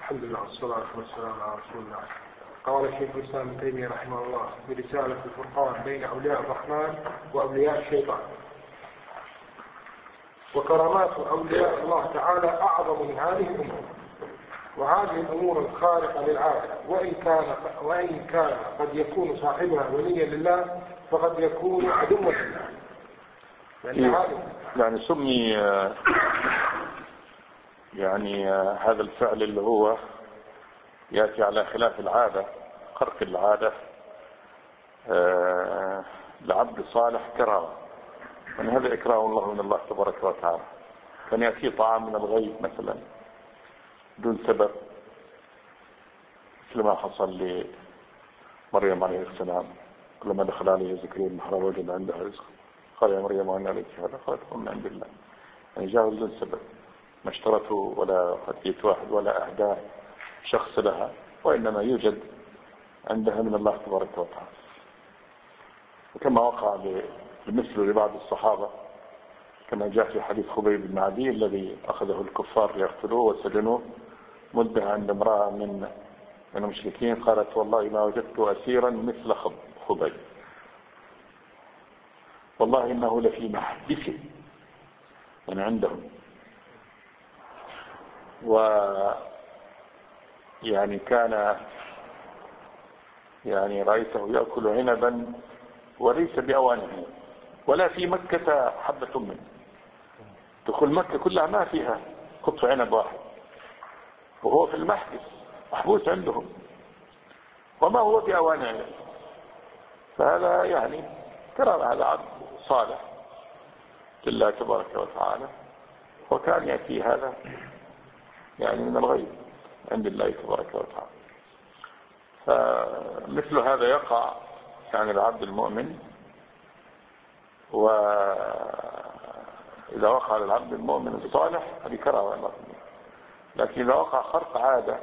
الحمد لله والصلاة والسلام على رسول الله. قال الشيخ الإسلام ابن تيمية رحمه الله برسالة الفرقان بين أولياء الرحمن وأولياء الشيطان: وكرامات أولياء الله تعالى أعظم من هذه الأمور، وهذه الأمور الخارقة للعادة وإن كان قد يكون صاحبها وليا لله فقد يكون عدوا لله. يعني سمي يعني هذا الفعل اللي هو يأتي على خلاف العادة، خرق العادة، لعبد صالح كرامة، يعني هذا إكرام الله من الله تبارك وتعالى. كان يأتي طعام من الغيب مثلا دون سبب، مثل ما حصل لمريم عليه السلام لما دخل عليه زكريا المحراب وجد عندها رزق، قال يا مريم وأن عليك هذا؟ قالت هو من عند الله. يعني جاء بدون سبب، ما اشترته ولا هديت واحد ولا أهداه شخص لها، وإنما يوجد عندها من الله تبارك وتعالى. وكما وقع بالمثل لبعض الصحابة كما جاء في حديث خبيب بن عدي الذي أخذه الكفار ليقتلوه وسجنوه مدة عند امرأة من المشركين، قالت والله ما وجدت أسيرا مثل خبيب، والله إنه لفي محبسه من عندهم. ويعني كان يعني رأيته يأكل عنبا وليس بأوانه، ولا في مكة حبة منه. دخول مكة كلها ما فيها قطف عنب واحد، وهو في المحبس محبوس عندهم وما هو بأوان عنب. فهذا يعني كرامة، هذا عبد صالح لله تبارك وتعالى، وكان يأتي هذا يعني من الغيب عند الله تبارك وتعالى. فمثل هذا يقع يعني العبد المؤمن، وإذا وقع للعبد المؤمن الصالح هذه كرامة. لكن إذا وقع خرق عادة،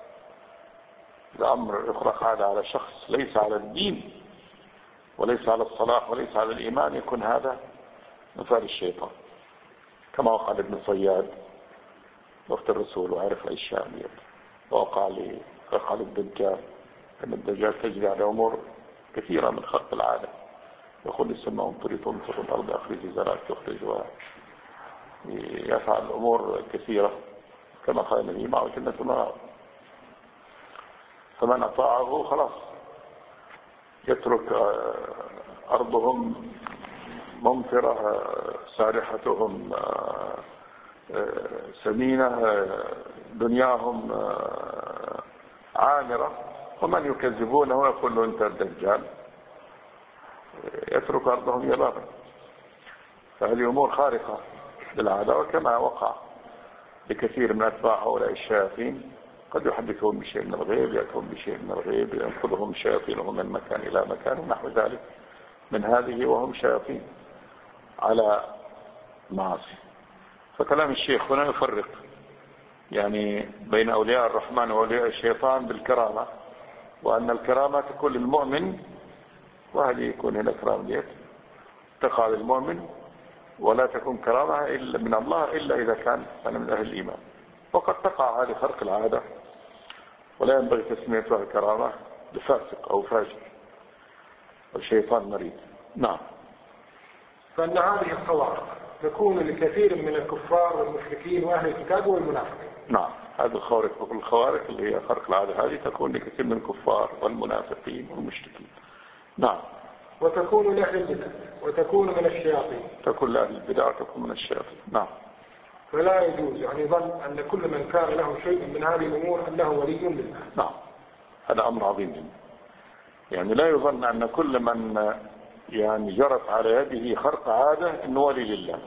الأمر يخرق عادة على شخص ليس على الدين وليس على الصلاح وليس على الإيمان، يكون هذا مثال الشيطان، كما وقع لابن صياد وقت الرسول وعرف الأشياء، ووقع للدجال، أن الدجال تجري على أمور كثيرة من خرق العادة، يقول السماء امطري تمطر الأرض أخرج زرعك تخرج، ويفعل أمور كثيرة كما قال النبي معه جنة ونار. فمن أطاعه خلاص يترك أرضهم ممطرة، سارحتهم سمينة، دنياهم عامرة، ومن يكذبونه ويقول له أنت الدجال يترك أرضهم يبابا. فهذه أمور خارقة للعادة، وكما وقع لكثير من أتباع هؤلاء الشياطين قد يحدثهم بشيء من الغيب، يأتون بشيء من الغيب، ينقلهم شياطينهم من مكان إلى مكان ونحو ذلك من هذه، وهم شياطين على معاصي. فكلام الشيخ هنا يفرق يعني بين أولياء الرحمن وأولياء الشيطان بالكرامة، وأن الكرامة تكون للمؤمن، وهذه يكون هنا كرامة تقع للمؤمن، ولا تكون كرامة إلا من الله إلا إذا كان من أهل الإيمان. وقد تقع هذه خرق العادة ولا ينبغي تسميتها كرامة لفاسق أو فاجر والشيطان مريض. نعم. فإن هذه الخوارق تكون لكثير من الكفار والمشركين وأهل الكتاب والمنافقين. نعم، هذه الخوارق اللي هي خرق العادة هذه تكون لكثير من الكفار والمنافقين والمشركين. نعم. وتكون لأهل البدع وتكون من الشياطين. تكون لأهل البدع وتكون من الشياطين. نعم. فلا يجوز يعني ظن أن كل من كان له شيء من هذه الأمور أنه ولي لله. نعم، هذا أمر عظيم جدا. يعني لا يظن أن كل من يعني جرت على يده خرق عادة أنه ولي لله،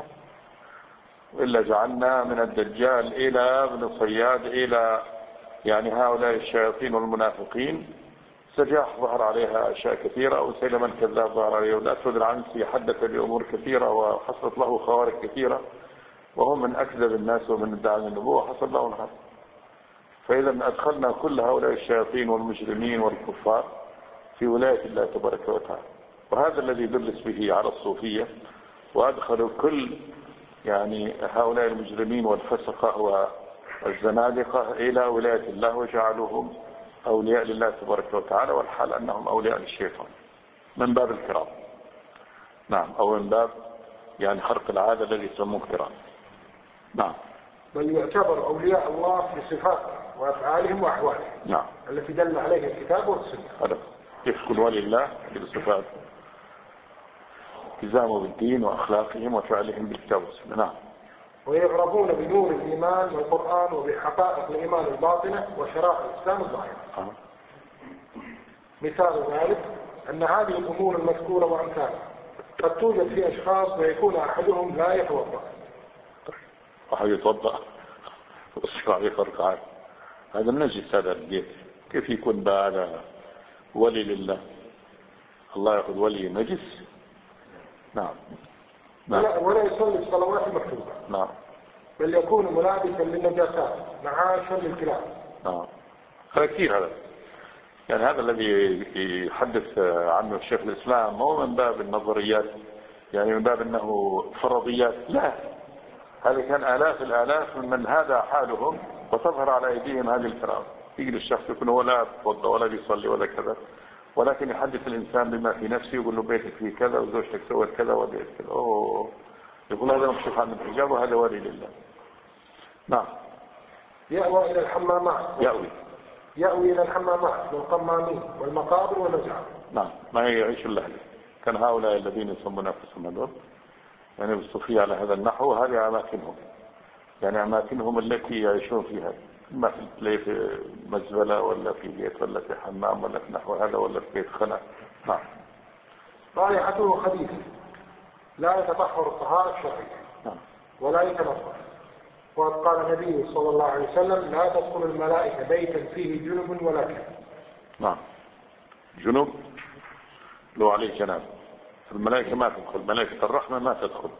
إلا جعلنا من الدجال إلى ابن صياد إلى يعني هؤلاء الشياطين والمنافقين سجاح ظهر عليها أشياء كثيرة، وسيلم الكذاب ظهر عليه، والأسود العنسي حدث بأمور كثيرة وحصلت له خوارق كثيرة، وهم من أكذب الناس ومن ادعى النبوة حصل لهم هذا. فإذا أدخلنا كل هؤلاء الشياطين والمجرمين والكفار في ولاية الله تبارك وتعالى، وهذا الذي دلس به على الصوفية، وأدخلوا كل يعني هؤلاء المجرمين والفسقة الزنادقة إلى ولاية الله وجعلوهم أولياء لله تبارك وتعالى، والحال أنهم أولياء للشيطان من باب الكرام. نعم، أو من باب يعني خرق العادة الذي يسموه كرام. نعم. بل يعتبر أولياء الله بصفاتهم وأفعالهم وأحوالهم. نعم. التي دل عليها الكتاب والسنة. هذا يكون ولي الله بصفات التزامه بالدين وأخلاقهم وفعلهم بالكتاب والسنة. نعم. ويعرفون بنور الإيمان والقرآن وبحقائق الإيمان الباطنة وشرائع الإسلام الظاهرة. مثال ذلك أن هذه الأمور المذكورة وأمثالها قد توجد في أشخاص ويكون أحدهم لا يتوضأ. واحد يتوضأ ويصير عليه خرق عادة، هذا النجس، هذا البيت كيف يكون بقى ولي لله؟ الله يأخذ ولي نجس؟ نعم. نعم. ولا يصلي الصلوات المكتوبة. نعم. بل يكون ملابسا للنجاسات معاشا للكلاب. نعم. هذا كثير هذا، يعني هذا الذي يحدث عنه الشيخ الإسلام هو من باب النظريات، يعني من باب أنه فرضيات. لا، هذا كان آلاف الآلاف من هذا حالهم وتظهر على أيديهم هذه الفرائض. يجي الشخص يكون هو لا يتوضا ولا بيصلي ولا كذا، ولكن يحدث الإنسان بما في نفسه، يقول له بيتك فيه كذا وزوجتك سوت كذا وبيت كذا. يقول هذا مكشوف عن الحجاب وهذا ولي لله. نعم. يأوي إلى الحمامات. يأوي إلى الحمامات والقمامين والمقابر والمزارع. نعم. ما يعيش الله. كان هؤلاء الذين يسمون أنفسهم هذول يعني بالصوفية على هذا النحو، هذه أماكنهم، يعني أماكنهم التي يعيشون فيها، ما في مزبلة ولا في بيت ولا في حمام ولا في نحو هذا ولا في بيت خلا. نعم. رائحته خبيثة لا يتطهر الطهارة الشرعية. نعم. ولا يتنظف. وقد قال النبي صلى الله عليه وسلم لا تدخل الملائكة بيتا فيه جنب ولا كلب. نعم. جنب لو عليه جناب، الملائكة ما تدخل، ملائكة الرحمة ما تدخل.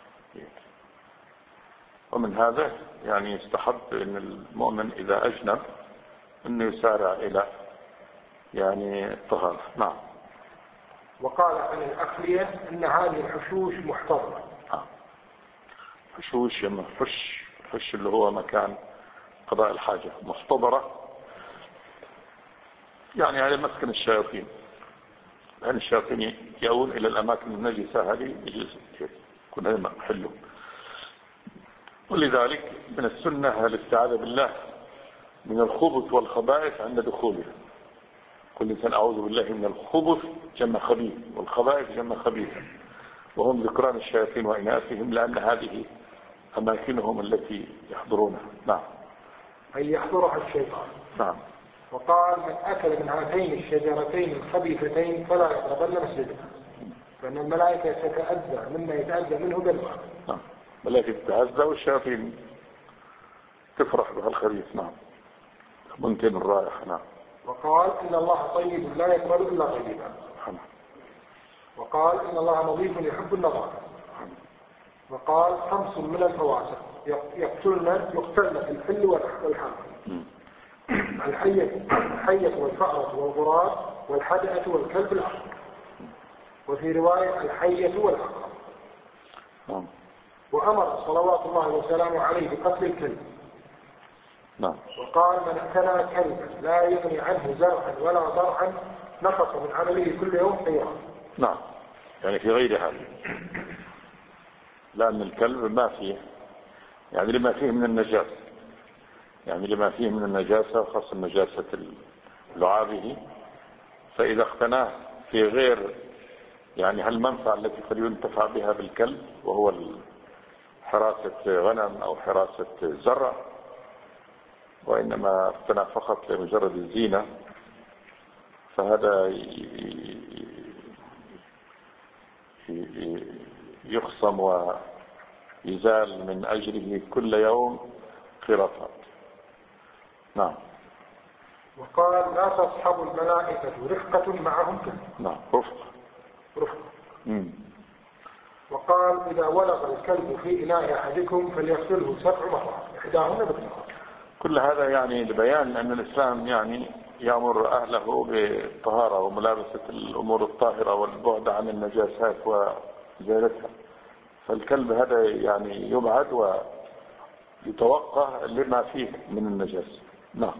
ومن هذا يعني يستحب ان المؤمن اذا اجنب انه يسارع الى يعني الطهارة. نعم. وقال عن الأخلية ان هذه الحشوش محتضرة. حشوش يما حش اللي هو مكان قضاء الحاجة، محتضرة يعني على مسكن الشياطين، لأن الشياطين يأون إلى الأماكن النجسة هذه يجلس يكون هذا محله. ولذلك من السنة الاستعاذة بالله من الخبث والخبائث عند دخولها. كل إنسان أعوذ بالله من الخبث جمع خبيث والخبائث جمع خبيثة، وهم ذكران الشياطين وإناثهم، لأن هذه أماكنهم التي يحضرونها. نعم. أي يحضرها الشيطان. نعم. وقال من أكل من هاتين الشجرتين الخبيثتين فلا يقربن مسجدنا، فإن الملائكة تتأذى مما يتأذى منه بالغ. نعم. الملائكة تتأذى والشياطين تفرح بها الخبيث. نعم. منتن الرائحة. نعم. وقال إن الله طيب لا يقبل إلا طيبا. وقال إن الله نظيف يحب النظافة. وقال 5 من الفواسق يقتلن في الحل والحرب: الحية والفأرة والغراب والحدأة والكلب الأحمر. وفي رواية الحية والعقرب. وأمر صلوات الله وسلامه عليه بقتل الكلب. وقال من اقتنى كلبا لا يغني عنه زرعا ولا ضرعا نقص من عمله كل يوم قيراط. نعم. يعني في غير هذا، لأن الكلب ما فيه، يعني لما فيه من النجاسة، يعني لما فيه من النجاسة خاصة نجاسة لعابه، فإذا اقتناه في غير يعني هالمنفعة التي قد ينتفع بها بالكلب، وهو حراسة غنم أو حراسة زرع، وإنما اقتنى فقط لمجرد الزينة، فهذا يخصم ويزال من أجره كل يوم قراطات. نعم. وقال لا تصحب الملائكة رفقة معهم كلب. نعم. رفقة. وقال إذا ولغ الكلب في إناء أحدكم فليغسله 7 مرات إحداهن بالتراب. كل هذا يعني لبيان أن الإسلام يعني يأمر أهله بالطهارة وملابسة الأمور الطاهرة والبعد عن النجاسات وزيارتها. فالكلب هذا يعني يبعد يتوقع لما فيه من النجاسة. نعم.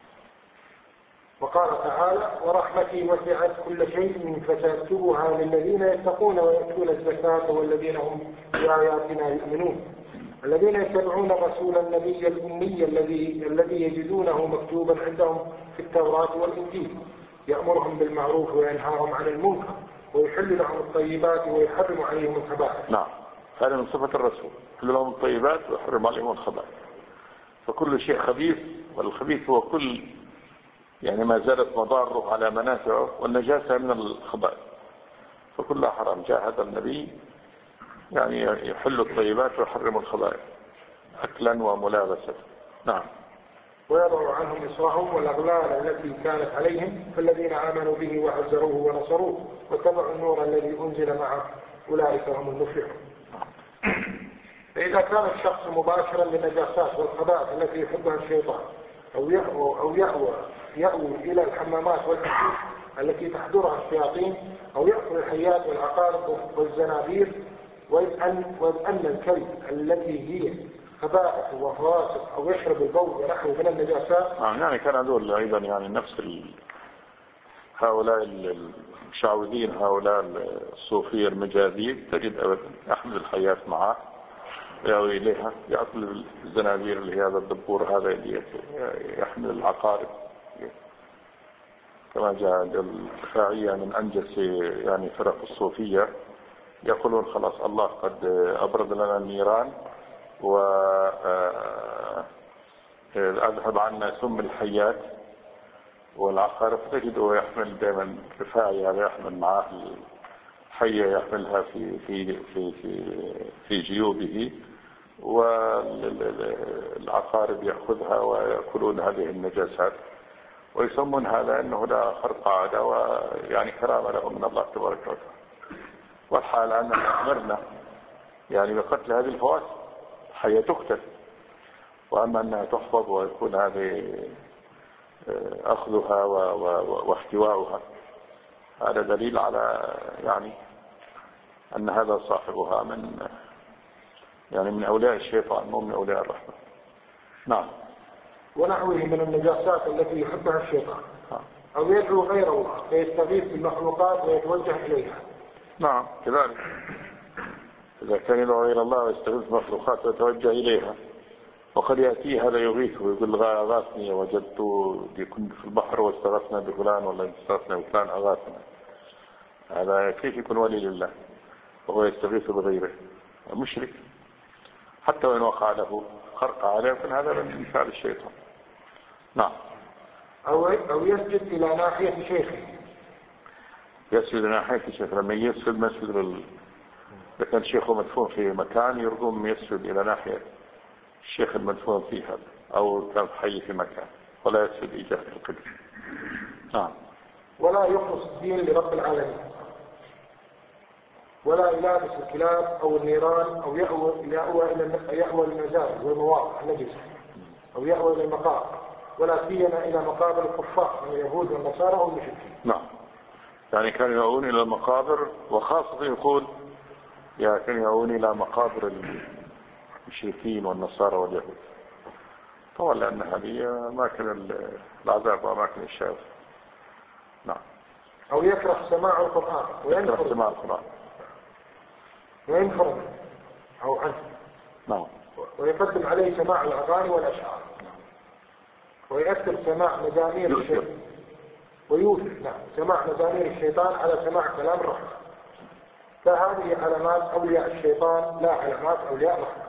وقال تعالى ورحمتي وسعت كل شيء فسأكتبها للذين يتقون ويؤتون الزكاة والذين هم بآياتنا يؤمنون الذين يتبعون الرسول النبي الأمي الذي يجدونه مكتوبا عندهم في التوراة والإنجيل يأمرهم بالمعروف وينهاهم عن المنكر ويحل لهم الطيبات ويحرم عليهم الخبائث. نعم، هذا من صفة الرسول، يحل لهم الطيبات ويحرم عليهم الخبائث. فكل شيء خبيث، والخبيث هو كل يعني ما زالت مضاره على منافعه، والنجاسة من الخبائث، فكلها حرام. جاء هذا النبي يعني يحل الطيبات ويحرم الخبائث أكلا وملابسة. نعم. ويضع عنهم إصرهم والأغلال التي كانت عليهم فالذين آمنوا به وعزروه ونصروه واتبعوا النور الذي أنزل معه أولئك هم المفلحون. فإذا كان الشخص مباشرا للنجاسات والخبائث التي يحبها الشيطان أو يأوي إلى الحمامات والحشيش التي تحضرها الشياطين أو يأكل الحيات والعقارب والزنابير وإذ أن الكلب التي هي خبائث وفواسق أو يشرب البول ونحو من النجاسات. يعني كان هذول أيضا يعني نفس هؤلاء المشعوذين، هؤلاء الصوفية المجاذيب، تجد أبدا يحمل الحيات معه يأوي إليها، يأكل الزنابير اللي هذا الدبور هذا اللي يحمل العقارب، كما جاء الدفاعية من أنجس يعني فرق الصوفية يقولون خلاص الله قد أبرد لنا النيران وأذهب عنا سم الحيات والعقارب. تجده يحمل دائما رفاعي هذا يحمل معه الحية، يحملها في جيوبه، والعقارب يأخذها ويأكلون هذه النجاسات، ويسمون هذا أنه لا خرق عادة ويعني كرامة له من الله تبارك وتعالى. والحال أننا أمرنا يعني بقتل هذه الفواسق، الحية تقتل، وأما أنها تحفظ ويكون هذه أخذها واحتواؤها، هذا دليل على يعني أن هذا صاحبها من أولياء الشيطان مو من أولياء الرحمن. نعم. ونحوه من النجاسات التي يحبها الشيطان أو يدعو غير الله فيستغيث بالمخلوقات ويتوجه إليها. نعم كذلك، إذا كان يدعو غير الله ويستغيث بالمخلوقات ويتوجه إليها، وقد يأتي هذا يغيث ويقول أغاثني وجدت كنت في البحر واستغثنا بفلان ولا استغثنا بفلان أغاثنا. هذا كيف يكون ولي لله وهو يستغيث بغيره؟ مشرك، حتى وإن وقع له خرق عليه، يكون هذا من فعل الشيطان. نعم. أو يسجد إلى ناحية شيخه. يسجد إلى ناحية شيخ، لما يسجد مسجد إذا كان شيخه مدفون في مكان يرقم يسجد إلى ناحية الشيخ المدفون فيه هذا، أو كان حي في مكان، ولا يسجد إجابة القبلة. نعم. ولا يخلص الدين لرب العالمين، ولا يلابس الكلاب أو النيران أو يأوى المزارع والمواقع النجسة، أو يأوى إلى المقابر، ولا سيما إلى مقابر الكفار من اليهود والنصارى والمشركين. نعم. يعني كانوا يأوون إلى المقابر، وخاصة يقول كانوا يأوون إلى مقابر المشركين والنصارى واليهود، طبعا لأن هذه أماكن العذاب وأماكن الشاذ. نعم. أو يكره سماع القرآن وينفر أو عنه. نعم. ويقدم عليه سماع الأغاني والأشعار، ويأثر سماع مزامير الشيطان، ويوثق سماع مزامير الشيطان على سماع كلام الرحمن. فهذه علامات أولياء الشيطان لا علامات أولياء الرحمن.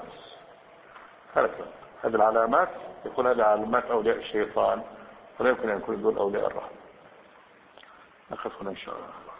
هذه العلامات يقول هذه علامات أولياء الشيطان، ولا يمكن أن يكون دون أولياء الرحمن. نخف هنا إن شاء الله.